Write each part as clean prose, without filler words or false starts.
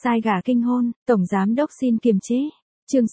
Sai gà kinh hôn, Tổng Giám đốc xin kiềm chế. Chương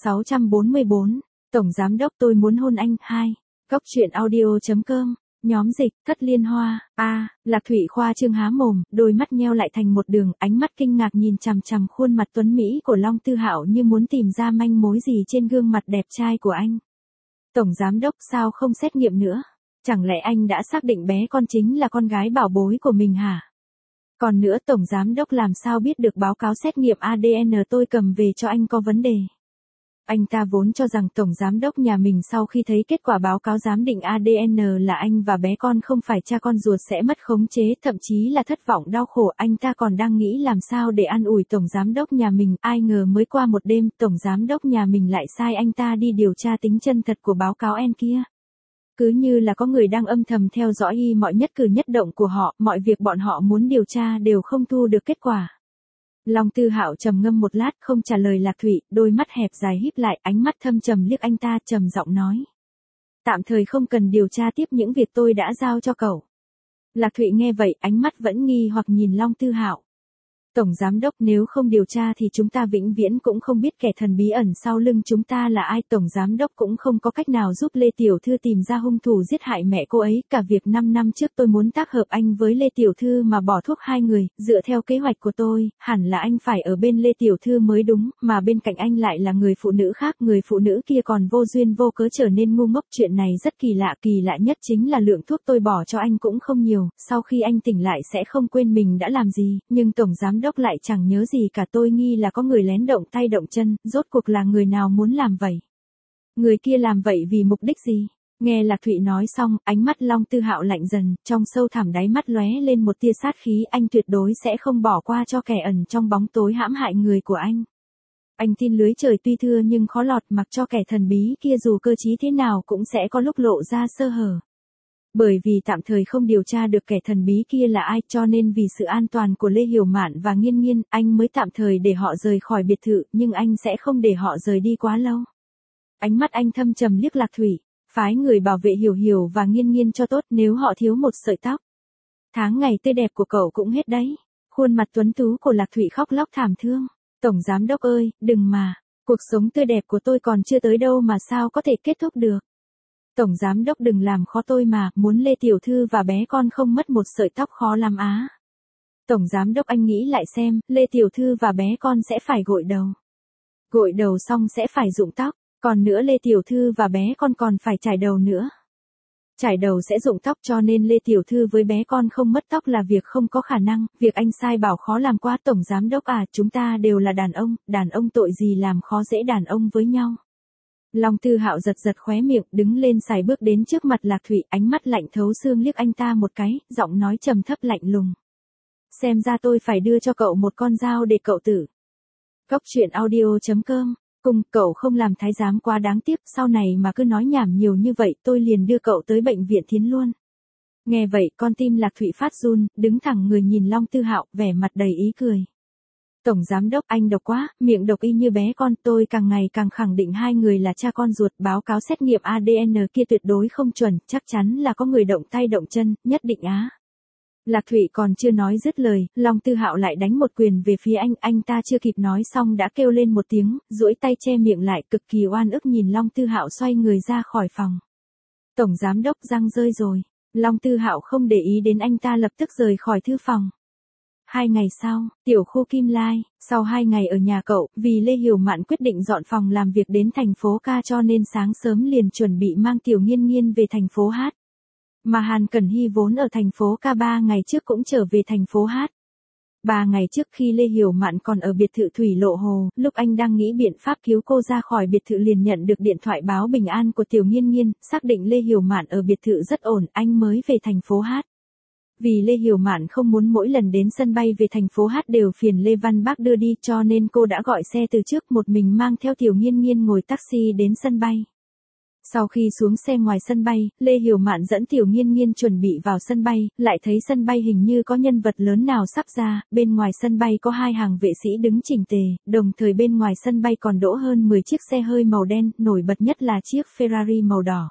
644, Tổng Giám đốc tôi muốn hôn anh, 2. Góc truyện audio.com, nhóm dịch, Thất Liên Hoa, Lạc Thụy khoa trương há mồm, đôi mắt nheo lại thành một đường, ánh mắt kinh ngạc nhìn chằm chằm khuôn mặt tuấn Mỹ của Long Tư Hạo như muốn tìm ra manh mối gì trên gương mặt đẹp trai của anh. Tổng Giám đốc sao không xét nghiệm nữa? Chẳng lẽ anh đã xác định bé con chính là con gái bảo bối của mình hả? Còn nữa Tổng Giám đốc làm sao biết được báo cáo xét nghiệm ADN tôi cầm về cho anh có vấn đề? Anh ta vốn cho rằng Tổng Giám đốc nhà mình sau khi thấy kết quả báo cáo giám định ADN là anh và bé con không phải cha con ruột sẽ mất khống chế, thậm chí là thất vọng đau khổ. Anh ta còn đang nghĩ làm sao để an ủi Tổng Giám đốc nhà mình, ai ngờ mới qua một đêm, Tổng Giám đốc nhà mình lại sai anh ta đi điều tra tính chân thật của báo cáo N kia. Cứ như là có người đang âm thầm theo dõi mọi nhất cử nhất động của họ, mọi việc bọn họ muốn điều tra đều không thu được kết quả. Long Tư Hạo trầm ngâm một lát không trả lời Lạc Thụy, đôi mắt hẹp dài híp lại, ánh mắt thâm trầm liếc anh ta, trầm giọng nói. Tạm thời không cần điều tra tiếp những việc tôi đã giao cho cậu. Lạc Thụy nghe vậy, ánh mắt vẫn nghi hoặc nhìn Long Tư Hạo. Tổng Giám đốc, nếu không điều tra thì chúng ta vĩnh viễn cũng không biết kẻ thần bí ẩn sau lưng chúng ta là ai. Tổng Giám đốc cũng không có cách nào giúp Lê Tiểu Thư tìm ra hung thủ giết hại mẹ cô ấy. Cả việc 5 năm trước tôi muốn tác hợp anh với Lê Tiểu Thư mà bỏ thuốc hai người, dựa theo kế hoạch của tôi, hẳn là anh phải ở bên Lê Tiểu Thư mới đúng, mà bên cạnh anh lại là người phụ nữ khác. Người phụ nữ kia còn vô duyên vô cớ trở nên ngu ngốc. Chuyện này rất kỳ lạ nhất chính là lượng thuốc tôi bỏ cho anh cũng không nhiều, sau khi anh tỉnh lại sẽ không quên mình đã làm gì, nhưng Tổng Giám đốc lại chẳng nhớ gì cả. Tôi nghi là có người lén động tay động chân, rốt cuộc là người nào muốn làm vậy? Người kia làm vậy vì mục đích gì? Nghe Lạc Thụy nói xong, ánh mắt Long Tư Hạo lạnh dần, trong sâu thẳm đáy mắt lóe lên một tia sát khí, anh tuyệt đối sẽ không bỏ qua cho kẻ ẩn trong bóng tối hãm hại người của anh. Anh tin lưới trời tuy thưa nhưng khó lọt, mặc cho kẻ thần bí kia dù cơ trí thế nào cũng sẽ có lúc lộ ra sơ hở. Bởi vì tạm thời không điều tra được kẻ thần bí kia là ai, cho nên vì sự an toàn của Lê Hiểu Mạn và Nghiên Nghiên, anh mới tạm thời để họ rời khỏi biệt thự, nhưng anh sẽ không để họ rời đi quá lâu. Ánh mắt anh thâm trầm liếc Lạc Thụy, phái người bảo vệ Hiểu Hiểu và Nghiên Nghiên cho tốt, nếu họ thiếu một sợi tóc. Tháng ngày tươi đẹp của cậu cũng hết đấy. Khuôn mặt tuấn tú của Lạc Thụy khóc lóc thảm thương. Tổng Giám đốc ơi, đừng mà, cuộc sống tươi đẹp của tôi còn chưa tới đâu mà sao có thể kết thúc được. Tổng Giám đốc đừng làm khó tôi mà, muốn Lê Tiểu Thư và bé con không mất một sợi tóc khó lắm á. Tổng Giám đốc anh nghĩ lại xem, Lê Tiểu Thư và bé con sẽ phải gội đầu. Gội đầu xong sẽ phải rụng tóc, còn nữa Lê Tiểu Thư và bé con còn phải chải đầu nữa. Chải đầu sẽ rụng tóc cho nên Lê Tiểu Thư với bé con không mất tóc là việc không có khả năng, việc anh sai bảo khó làm quá. Tổng Giám đốc à, chúng ta đều là đàn ông tội gì làm khó dễ đàn ông với nhau. Long Tư Hạo giật khóe miệng, đứng lên xài bước đến trước mặt Lạc Thụy, ánh mắt lạnh thấu xương liếc anh ta một cái, giọng nói trầm thấp lạnh lùng. Xem ra tôi phải đưa cho cậu một con dao để cậu tử. Góc truyện audio.com, cùng cậu không làm thái giám quá đáng tiếc, sau này mà cứ nói nhảm nhiều như vậy tôi liền đưa cậu tới bệnh viện Thiến luôn. Nghe vậy con tim Lạc Thụy phát run, đứng thẳng người nhìn Long Tư Hạo, vẻ mặt đầy ý cười. Tổng Giám đốc anh độc quá, miệng độc y như bé con, tôi càng ngày càng khẳng định hai người là cha con ruột, báo cáo xét nghiệm ADN kia tuyệt đối không chuẩn, chắc chắn là có người động tay động chân, nhất định á. Lạc Thụy còn chưa nói dứt lời, Long Tư Hạo lại đánh một quyền về phía anh ta chưa kịp nói xong đã kêu lên một tiếng, duỗi tay che miệng lại, cực kỳ oan ức nhìn Long Tư Hạo xoay người ra khỏi phòng. Tổng Giám đốc răng rơi rồi, Long Tư Hạo không để ý đến anh ta lập tức rời khỏi thư phòng. 2 ngày sau, tiểu khu Kim Lai, sau 2 ngày ở nhà cậu, vì Lê Hiểu Mạn quyết định dọn phòng làm việc đến thành phố Ca cho nên sáng sớm liền chuẩn bị mang Tiểu Nghiên Nghiên về thành phố Hát. Mà Hàn Cẩn Hy vốn ở thành phố Ca 3 ngày trước cũng trở về thành phố Hát. 3 ngày trước khi Lê Hiểu Mạn còn ở biệt thự Thủy Lộ Hồ, lúc anh đang nghĩ biện pháp cứu cô ra khỏi biệt thự liền nhận được điện thoại báo bình an của Tiểu Nghiên Nghiên, xác định Lê Hiểu Mạn ở biệt thự rất ổn, anh mới về thành phố Hát. Vì Lê Hiểu Mạn không muốn mỗi lần đến sân bay về thành phố Hát đều phiền Lê Văn Bác đưa đi cho nên cô đã gọi xe từ trước một mình mang theo Tiểu Nghiên Nghiên ngồi taxi đến sân bay. Sau khi xuống xe ngoài sân bay, Lê Hiểu Mạn dẫn Tiểu Nghiên Nghiên chuẩn bị vào sân bay, lại thấy sân bay hình như có nhân vật lớn nào sắp ra, bên ngoài sân bay có 2 hàng vệ sĩ đứng chỉnh tề, đồng thời bên ngoài sân bay còn đỗ hơn 10 chiếc xe hơi màu đen, nổi bật nhất là chiếc Ferrari màu đỏ.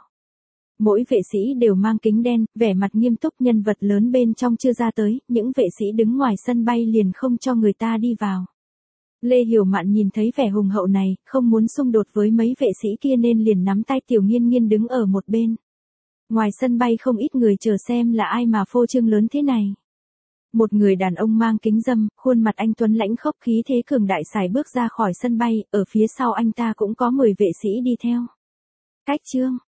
Mỗi vệ sĩ đều mang kính đen, vẻ mặt nghiêm túc, nhân vật lớn bên trong chưa ra tới, những vệ sĩ đứng ngoài sân bay liền không cho người ta đi vào. Lê Hiểu Mạn nhìn thấy vẻ hùng hậu này, không muốn xung đột với mấy vệ sĩ kia nên liền nắm tay Tiểu Nghiên Nghiên đứng ở một bên. Ngoài sân bay không ít người chờ xem là ai mà phô trương lớn thế này. Một người đàn ông mang kính râm, khuôn mặt anh tuấn lãnh khốc khí thế cường đại sải bước ra khỏi sân bay, ở phía sau anh ta cũng có 10 vệ sĩ đi theo. Cách trương,